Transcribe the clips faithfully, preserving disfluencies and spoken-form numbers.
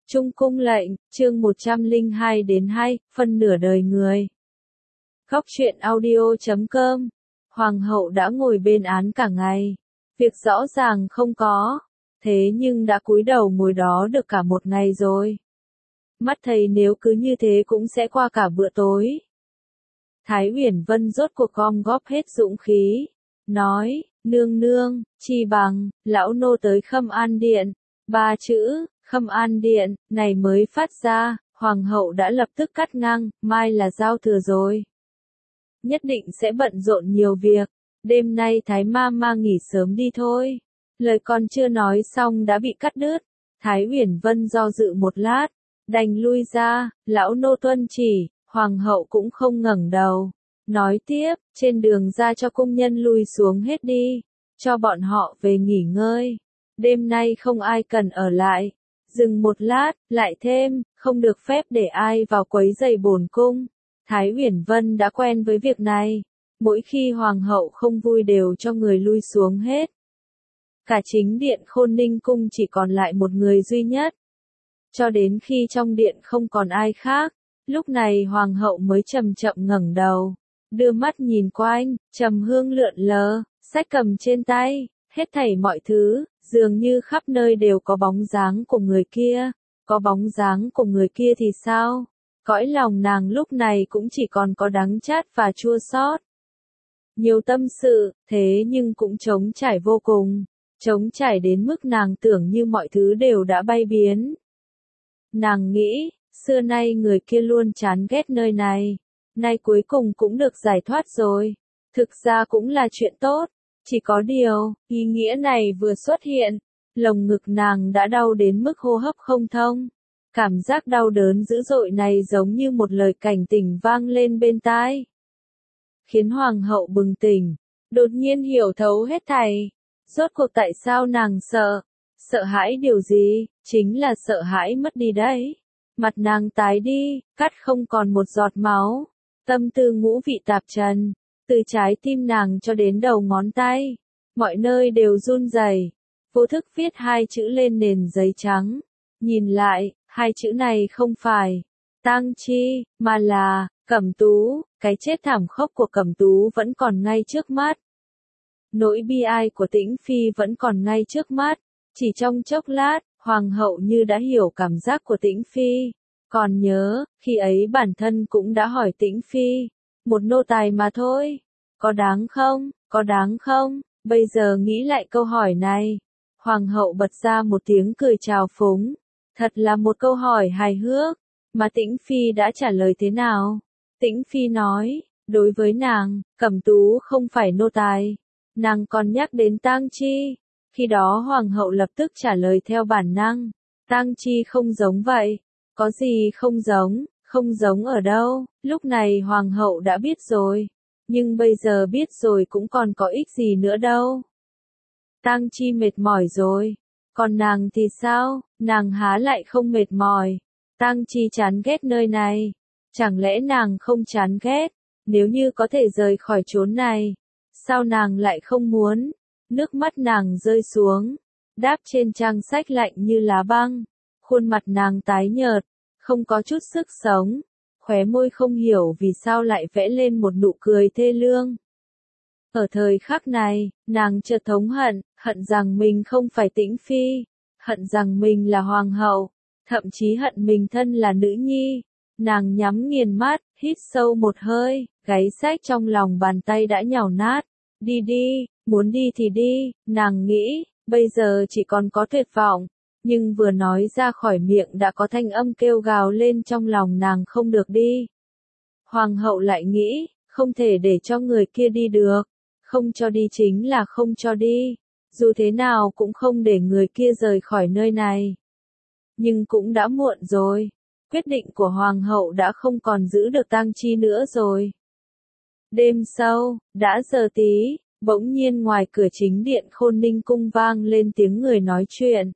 Trung cung lệnh, chương một trăm lẻ hai đến hai, phân nửa đời người. Góc truyện audio chấm com. Hoàng hậu đã ngồi bên án cả ngày. Việc rõ ràng không có. Thế nhưng đã cúi đầu ngồi đó được cả một ngày rồi. Mắt thấy nếu cứ như thế cũng sẽ qua cả bữa tối. Thái Uyển Vân rốt cuộc gom góp hết dũng khí. Nói, nương nương, chi bằng, lão nô tới Khâm An Điện. Ba chữ, Khâm An Điện, này mới phát ra, hoàng hậu đã lập tức cắt ngang, mai là giao thừa rồi. Nhất định sẽ bận rộn nhiều việc, đêm nay Thái ma ma nghỉ sớm đi thôi. Lời còn chưa nói xong đã bị cắt đứt, Thái Uyển Vân do dự một lát, đành lui ra, lão nô tuân chỉ, hoàng hậu cũng không ngẩng đầu. Nói tiếp, trên đường ra cho cung nhân lui xuống hết đi, cho bọn họ về nghỉ ngơi. Đêm nay không ai cần ở lại. Dừng một lát, lại thêm, không được phép để ai vào quấy rầy bổn cung. Thái Uyển Vân đã quen với việc này. Mỗi khi hoàng hậu không vui đều cho người lui xuống hết. Cả chính điện Khôn Ninh cung chỉ còn lại một người duy nhất. Cho đến khi trong điện không còn ai khác, lúc này hoàng hậu mới chậm chậm ngẩng đầu, đưa mắt nhìn quanh, trầm hương lượn lờ, sách cầm trên tay, hết thảy mọi thứ, dường như khắp nơi đều có bóng dáng của người kia. Có bóng dáng của người kia thì sao? Cõi lòng nàng lúc này cũng chỉ còn có đắng chát và chua xót. Nhiều tâm sự, thế nhưng cũng trống trải vô cùng. Trống trải đến mức nàng tưởng như mọi thứ đều đã bay biến. Nàng nghĩ, xưa nay người kia luôn chán ghét nơi này. Nay cuối cùng cũng được giải thoát rồi. Thực ra cũng là chuyện tốt. Chỉ có điều, ý nghĩa này vừa xuất hiện, lồng ngực nàng đã đau đến mức hô hấp không thông. Cảm giác đau đớn dữ dội này giống như một lời cảnh tỉnh vang lên bên tai. Khiến hoàng hậu bừng tỉnh, đột nhiên hiểu thấu hết thảy. Rốt cuộc tại sao nàng sợ? Sợ hãi điều gì? Chính là sợ hãi mất đi đấy. Mặt nàng tái đi, cắt không còn một giọt máu. Tâm tư ngũ vị tạp trần. Từ trái tim nàng cho đến đầu ngón tay, mọi nơi đều run rẩy. Vô thức viết hai chữ lên nền giấy trắng. Nhìn lại, hai chữ này không phải tang chi, mà là Cẩm Tú. Cái chết thảm khốc của Cẩm Tú vẫn còn ngay trước mắt. Nỗi bi ai của Tĩnh Phi vẫn còn ngay trước mắt. Chỉ trong chốc lát, hoàng hậu như đã hiểu cảm giác của Tĩnh Phi. Còn nhớ, khi ấy bản thân cũng đã hỏi Tĩnh Phi. Một nô tài mà thôi. Có đáng không? Có đáng không? Bây giờ nghĩ lại câu hỏi này. Hoàng hậu bật ra một tiếng cười trào phúng. Thật là một câu hỏi hài hước. Mà Tĩnh Phi đã trả lời thế nào? Tĩnh Phi nói, đối với nàng, Cẩm Tú không phải nô tài. Nàng còn nhắc đến tang chi. Khi đó hoàng hậu lập tức trả lời theo bản năng. Tang chi không giống vậy. Có gì không giống? Không giống ở đâu? Lúc này hoàng hậu đã biết rồi. Nhưng bây giờ biết rồi cũng còn có ích gì nữa đâu. Tang chi mệt mỏi rồi. Còn nàng thì sao? Nàng há lại không mệt mỏi. Tang chi chán ghét nơi này. Chẳng lẽ nàng không chán ghét? Nếu như có thể rời khỏi chốn này, sao nàng lại không muốn? Nước mắt nàng rơi xuống, đáp trên trang sách lạnh như lá băng. Khuôn mặt nàng tái nhợt, không có chút sức sống. Khóe môi không hiểu vì sao lại vẽ lên một nụ cười thê lương. Ở thời khắc này, nàng chợt thống hận, hận rằng mình không phải Tĩnh Phi, hận rằng mình là hoàng hậu, thậm chí hận mình thân là nữ nhi. Nàng nhắm nghiền mắt, hít sâu một hơi, gáy sách trong lòng bàn tay đã nhàu nát. Đi đi, muốn đi thì đi, nàng nghĩ, bây giờ chỉ còn có tuyệt vọng. Nhưng vừa nói ra khỏi miệng đã có thanh âm kêu gào lên trong lòng nàng không được đi. Hoàng hậu lại nghĩ, không thể để cho người kia đi được. Không cho đi chính là không cho đi. Dù thế nào cũng không để người kia rời khỏi nơi này. Nhưng cũng đã muộn rồi. Quyết định của hoàng hậu đã không còn giữ được tang chi nữa rồi. Đêm sâu, đã giờ tí, bỗng nhiên ngoài cửa chính điện Khôn Ninh cung vang lên tiếng người nói chuyện.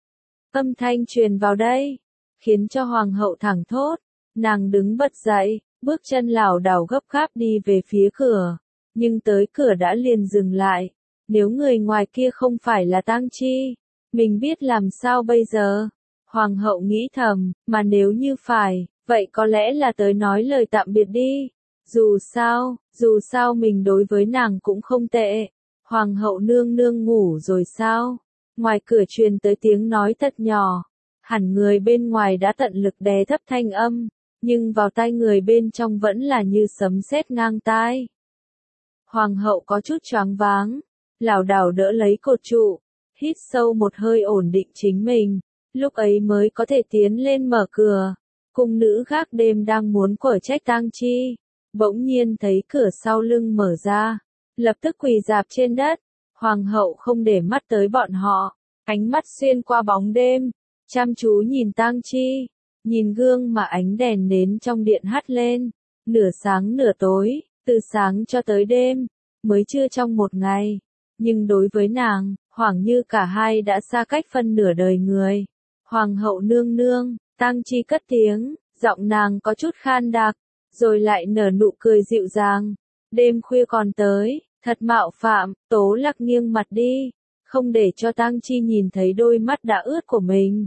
Âm thanh truyền vào đây, khiến cho hoàng hậu thẳng thốt. Nàng đứng bật dậy, bước chân lảo đảo gấp gáp đi về phía cửa. Nhưng tới cửa đã liền dừng lại. Nếu người ngoài kia không phải là tang chi, mình biết làm sao bây giờ? Hoàng hậu nghĩ thầm, mà nếu như phải, vậy có lẽ là tới nói lời tạm biệt đi. Dù sao, dù sao mình đối với nàng cũng không tệ. Hoàng hậu nương nương ngủ rồi sao? Ngoài cửa truyền tới tiếng nói thật nhỏ. Hẳn người bên ngoài đã tận lực đè thấp thanh âm, nhưng vào tai người bên trong vẫn là như sấm sét ngang tai. Hoàng hậu có chút choáng váng, lảo đảo đỡ lấy cột trụ, hít sâu một hơi ổn định chính mình, lúc ấy mới có thể tiến lên mở cửa. Cung nữ gác đêm đang muốn quở trách Tang Chi, bỗng nhiên thấy cửa sau lưng mở ra, lập tức quỳ rạp trên đất. Hoàng hậu không để mắt tới bọn họ, ánh mắt xuyên qua bóng đêm, chăm chú nhìn Tang Chi, nhìn gương mà ánh đèn nến trong điện hắt lên, nửa sáng nửa tối, từ sáng cho tới đêm, mới chưa trong một ngày, nhưng đối với nàng, hoảng như cả hai đã xa cách phân nửa đời người. Hoàng hậu nương nương, Tang Chi cất tiếng, giọng nàng có chút khan đặc, rồi lại nở nụ cười dịu dàng. Đêm khuya còn tới, thật mạo phạm. Tố Lạc nghiêng mặt đi, không để cho Tang Chi nhìn thấy đôi mắt đã ướt của mình.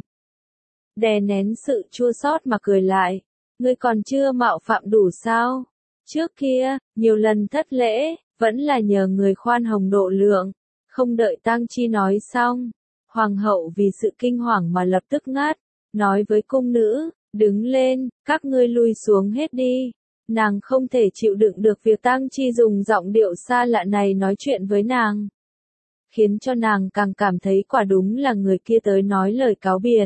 Đè nén sự chua xót mà cười lại, ngươi còn chưa mạo phạm đủ sao? Trước kia, nhiều lần thất lễ, vẫn là nhờ người khoan hồng độ lượng. Không đợi Tang Chi nói xong, hoàng hậu vì sự kinh hoàng mà lập tức ngắt, nói với cung nữ, đứng lên, các ngươi lui xuống hết đi. Nàng không thể chịu đựng được việc Tang Chi dùng giọng điệu xa lạ này nói chuyện với nàng, khiến cho nàng càng cảm thấy quả đúng là người kia tới nói lời cáo biệt.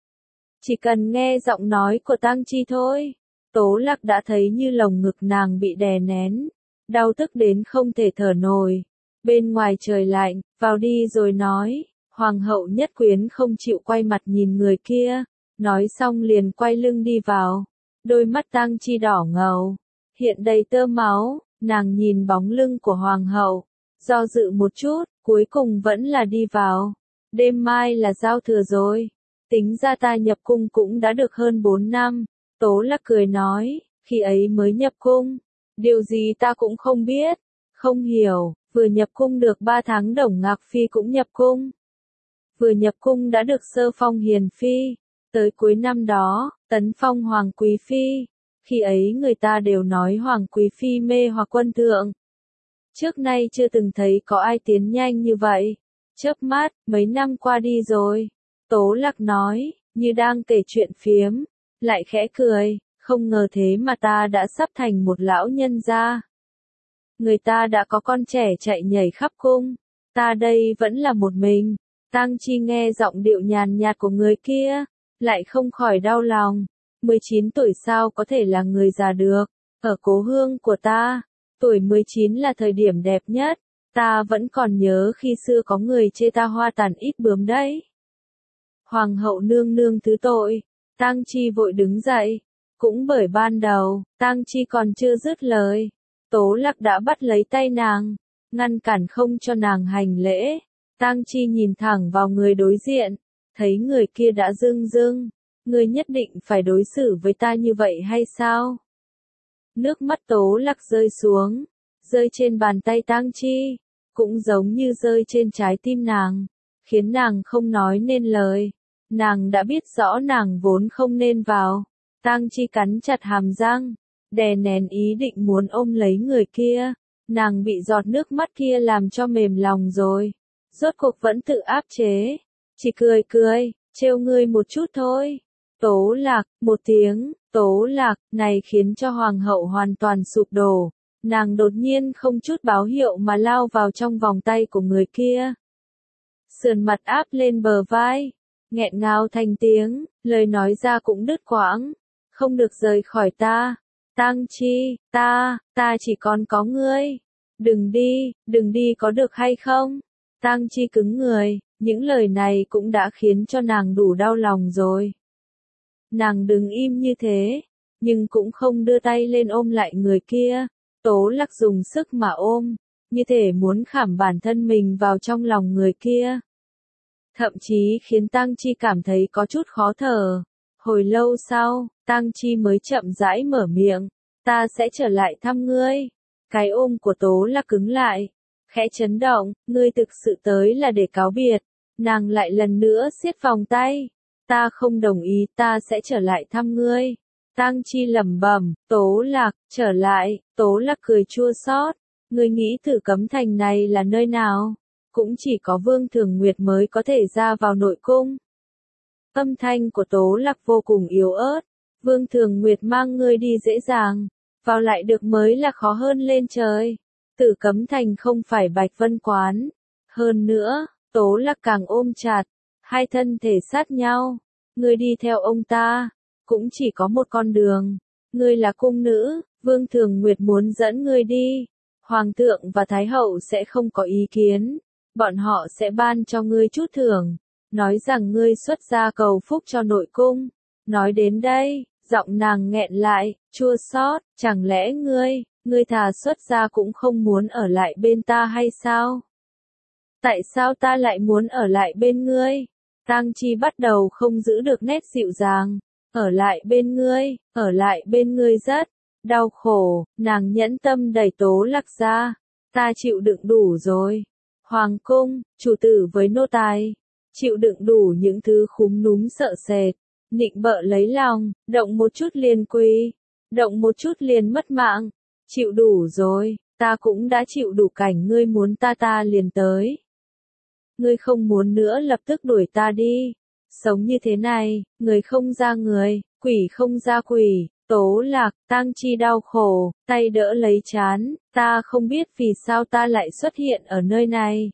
Chỉ cần nghe giọng nói của Tang Chi thôi, Tố Lạc đã thấy như lồng ngực nàng bị đè nén, đau tức đến không thể thở nổi. Bên ngoài trời lạnh, vào đi rồi nói. Hoàng hậu nhất quyến không chịu quay mặt nhìn người kia, nói xong liền quay lưng đi vào. Đôi mắt Tang Chi đỏ ngầu, hiện đầy tơ máu, nàng nhìn bóng lưng của hoàng hậu, do dự một chút, cuối cùng vẫn là đi vào. Đêm mai là giao thừa rồi, tính ra ta nhập cung cũng đã được hơn bốn năm. Tố Lạc cười nói, khi ấy mới nhập cung, điều gì ta cũng không biết, không hiểu, vừa nhập cung được ba tháng Đồng Ngạc Phi cũng nhập cung. Vừa nhập cung đã được sơ phong hiền phi, tới cuối năm đó, tấn phong hoàng quý phi, khi ấy người ta đều nói hoàng quý phi mê hoặc quân thượng. Trước nay chưa từng thấy có ai tiến nhanh như vậy, chớp mắt, mấy năm qua đi rồi. Tố Lạc nói, như đang kể chuyện phiếm, lại khẽ cười, không ngờ thế mà ta đã sắp thành một lão nhân gia. Người ta đã có con trẻ chạy nhảy khắp cung, ta đây vẫn là một mình. Tang Chi nghe giọng điệu nhàn nhạt của người kia, lại không khỏi đau lòng. mười chín tuổi sao có thể là người già được, ở cố hương của ta, tuổi mười chín là thời điểm đẹp nhất, ta vẫn còn nhớ khi xưa có người chê ta hoa tàn ít bướm đấy. Hoàng hậu nương nương thứ tội, Tang Chi vội đứng dậy, cũng bởi ban đầu, Tang Chi còn chưa dứt lời, Tố Lạc đã bắt lấy tay nàng, ngăn cản không cho nàng hành lễ. Tang Chi nhìn thẳng vào người đối diện, thấy người kia đã rưng rưng, ngươi nhất định phải đối xử với ta như vậy hay sao? Nước mắt Tố Lạc rơi xuống, rơi trên bàn tay Tang Chi, cũng giống như rơi trên trái tim nàng, khiến nàng không nói nên lời. Nàng đã biết rõ nàng vốn không nên vào. Tang Chi cắn chặt hàm răng, đè nén ý định muốn ôm lấy người kia. Nàng bị giọt nước mắt kia làm cho mềm lòng rồi, rốt cuộc vẫn tự áp chế, chỉ cười cười, trêu ngươi một chút thôi. Tố Lạc, một tiếng, Tố Lạc, này khiến cho hoàng hậu hoàn toàn sụp đổ. Nàng đột nhiên không chút báo hiệu mà lao vào trong vòng tay của người kia. Sườn mặt áp lên bờ vai, nghẹn ngào thành tiếng, lời nói ra cũng đứt quãng, không được rời khỏi ta. Tang Chi, ta, ta chỉ còn có ngươi. Đừng đi, đừng đi có được hay không? Tang Chi cứng người, những lời này cũng đã khiến cho nàng đủ đau lòng rồi. Nàng đứng im như thế, nhưng cũng không đưa tay lên ôm lại người kia. Tố Lạc dùng sức mà ôm, như thể muốn khảm bản thân mình vào trong lòng người kia. Thậm chí khiến Tang Chi cảm thấy có chút khó thở. Hồi lâu sau, Tang Chi mới chậm rãi mở miệng, ta sẽ trở lại thăm ngươi. Cái ôm của Tố Lạc cứng lại, khẽ chấn động, ngươi thực sự tới là để cáo biệt. Nàng lại lần nữa siết vòng tay, Ta không đồng ý, ta sẽ trở lại thăm ngươi. Tang Chi lẩm bẩm, Tố Lạc, trở lại, Tố Lạc cười chua xót, ngươi nghĩ Tử Cấm Thành này là nơi nào? Cũng chỉ có Vương Thường Nguyệt mới có thể ra vào nội cung. Âm thanh của Tố Lạc vô cùng yếu ớt, Vương Thường Nguyệt mang ngươi đi dễ dàng, vào lại được mới là khó hơn lên trời. Tử Cấm Thành không phải Bạch Vân Quán. Hơn nữa, Tố Lạc càng ôm chặt, hai thân thể sát nhau. Ngươi đi theo ông ta, cũng chỉ có một con đường. Ngươi là cung nữ, Vương Thường Nguyệt muốn dẫn ngươi đi. Hoàng thượng và Thái hậu sẽ không có ý kiến. Bọn họ sẽ ban cho ngươi chút thưởng, nói rằng ngươi xuất gia cầu phúc cho nội cung. Nói đến đây, giọng nàng nghẹn lại, chua xót, chẳng lẽ ngươi, ngươi thà xuất gia cũng không muốn ở lại bên ta hay sao? Tại sao ta lại muốn ở lại bên ngươi? Tang Chi bắt đầu không giữ được nét dịu dàng. Ở lại bên ngươi, ở lại bên ngươi rất đau khổ, nàng nhẫn tâm đẩy Tố Lạc ra. Ta chịu đựng đủ rồi. Hoàng cung, chủ tử với nô tài, chịu đựng đủ những thứ khúm núm sợ sệt, nịnh bợ lấy lòng, động một chút liền quỳ, động một chút liền mất mạng. Chịu đủ rồi, ta cũng đã chịu đủ cảnh ngươi muốn ta ta liền tới. Ngươi không muốn nữa lập tức đuổi ta đi. Sống như thế này, người không ra người, quỷ không ra quỷ. Tố Lạc, Tang Chi đau khổ, tay đỡ lấy trán, ta không biết vì sao ta lại xuất hiện ở nơi này.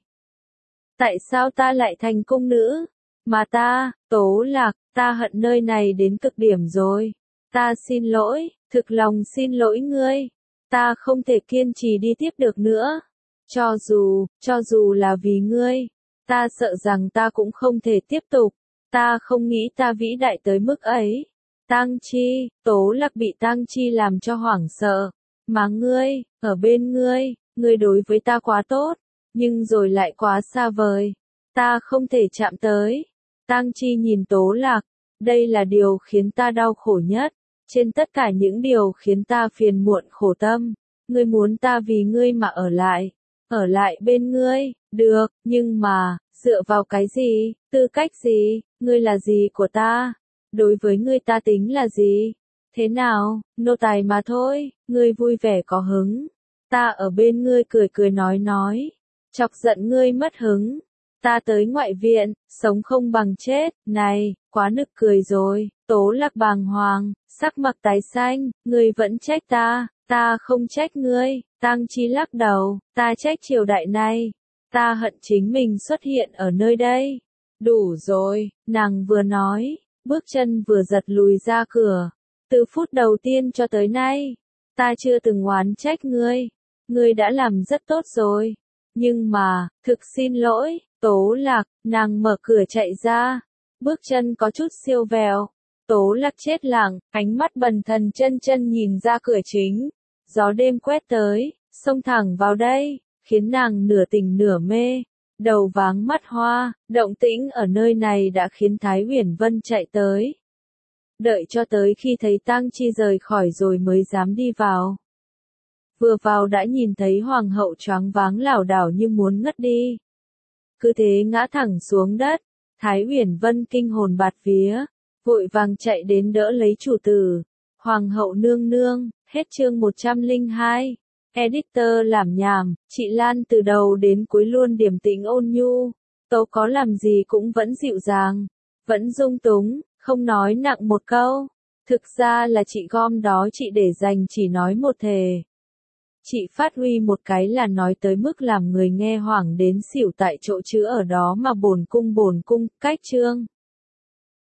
Tại sao ta lại thành cung nữ? Mà ta, Tố Lạc, ta hận nơi này đến cực điểm rồi. Ta xin lỗi, thực lòng xin lỗi ngươi. Ta không thể kiên trì đi tiếp được nữa. Cho dù, cho dù là vì ngươi, ta sợ rằng ta cũng không thể tiếp tục. Ta không nghĩ ta vĩ đại tới mức ấy. Tang Chi, Tố Lạc bị Tang Chi làm cho hoảng sợ. Mà ngươi, ở bên ngươi, ngươi đối với ta quá tốt, nhưng rồi lại quá xa vời. Ta không thể chạm tới. Tang Chi nhìn Tố Lạc, đây là điều khiến ta đau khổ nhất. Trên tất cả những điều khiến ta phiền muộn khổ tâm, ngươi muốn ta vì ngươi mà ở lại. Ở lại bên ngươi, được, nhưng mà, dựa vào cái gì, tư cách gì, ngươi là gì của ta? Đối với ngươi ta tính là gì? Thế nào, nô tài mà thôi, ngươi vui vẻ có hứng. Ta ở bên ngươi cười cười nói nói, chọc giận ngươi mất hứng. Ta tới ngoại viện, sống không bằng chết, này, quá nực cười rồi. Tố Lạc bàng hoàng, sắc mặt tái xanh, ngươi vẫn trách ta, ta không trách ngươi. Tang Chi lắc đầu, ta trách triều đại này. Ta hận chính mình xuất hiện ở nơi đây. Đủ rồi, nàng vừa nói, bước chân vừa giật lùi ra cửa. Từ phút đầu tiên cho tới nay, ta chưa từng oán trách ngươi. Ngươi đã làm rất tốt rồi. Nhưng mà, thực xin lỗi, Tố Lạc, nàng mở cửa chạy ra. Bước chân có chút siêu vẹo. Tố Lạc chết lặng, ánh mắt bần thần chân chân nhìn ra cửa chính. Gió đêm quét tới, xông thẳng vào đây, khiến nàng nửa tỉnh nửa mê. Đầu váng mắt hoa, động tĩnh ở nơi này đã khiến Thái Uyển Vân chạy tới. Đợi cho tới khi thấy Tang Chi rời khỏi rồi mới dám đi vào. Vừa vào đã nhìn thấy hoàng hậu choáng váng lảo đảo như muốn ngất đi. Cứ thế ngã thẳng xuống đất, Thái Uyển Vân kinh hồn bạt vía, vội vàng chạy đến đỡ lấy chủ tử. Hoàng hậu nương nương, hết chương một trăm lẻ hai. Editor làm nhảm, chị Lan từ đầu đến cuối luôn điềm tĩnh ôn nhu, tố có làm gì cũng vẫn dịu dàng, vẫn dung túng, không nói nặng một câu. Thực ra là chị gom đó chị để dành chỉ nói một thề. Chị phát huy một cái là nói tới mức làm người nghe hoảng đến xỉu tại chỗ chứ ở đó mà bồn cung bồn cung, cách chương.